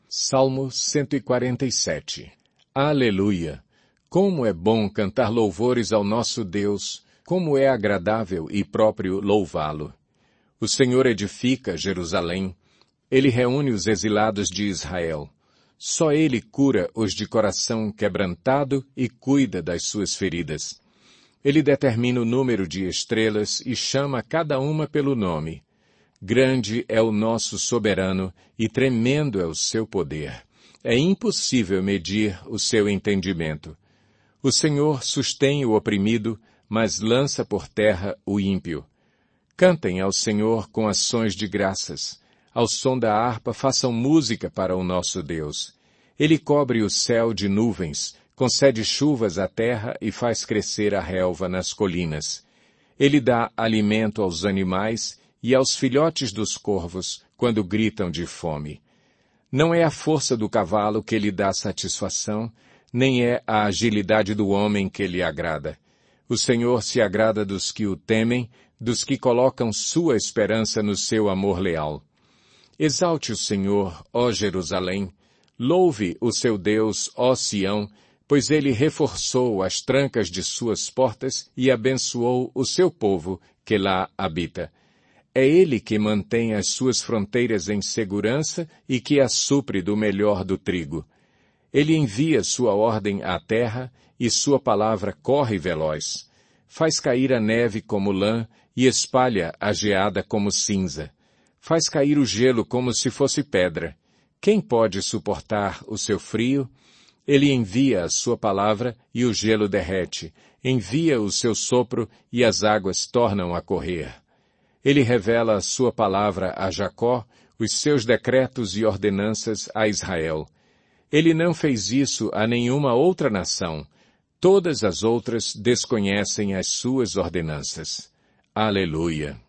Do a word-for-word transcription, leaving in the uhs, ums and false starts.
Salmo cento e quarenta e sete. Aleluia! Como é bom cantar louvores ao nosso Deus, como é agradável e próprio louvá-lo. O Senhor edifica Jerusalém, Ele reúne os exilados de Israel. Só Ele cura os de coração quebrantado e cuida das suas feridas. Ele determina o número de estrelas e chama cada uma pelo nome. Grande é o nosso soberano e tremendo é o seu poder. É impossível medir o seu entendimento. O Senhor sustém o oprimido, mas lança por terra o ímpio. Cantem ao Senhor com ações de graças. Ao som da harpa façam música para o nosso Deus. Ele cobre o céu de nuvens, concede chuvas à terra e faz crescer a relva nas colinas. Ele dá alimento aos animais e aos filhotes dos corvos, quando gritam de fome. Não é a força do cavalo que lhe dá satisfação, nem é a agilidade do homem que lhe agrada. O Senhor se agrada dos que o temem, dos que colocam sua esperança no seu amor leal. Exalte o Senhor, ó Jerusalém, louve o seu Deus, ó Sião, pois ele reforçou as trancas de suas portas e abençoou o seu povo que lá habita. É ele que mantém as suas fronteiras em segurança e que a supre do melhor do trigo. Ele envia sua ordem à terra e sua palavra corre veloz. Faz cair a neve como lã e espalha a geada como cinza. Faz cair o gelo como se fosse pedra. Quem pode suportar o seu frio? Ele envia a sua palavra e o gelo derrete. Envia o seu sopro e as águas tornam a correr. Ele revela a sua palavra a Jacó, os seus decretos e ordenanças a Israel. Ele não fez isso a nenhuma outra nação. Todas as outras desconhecem as suas ordenanças. Aleluia!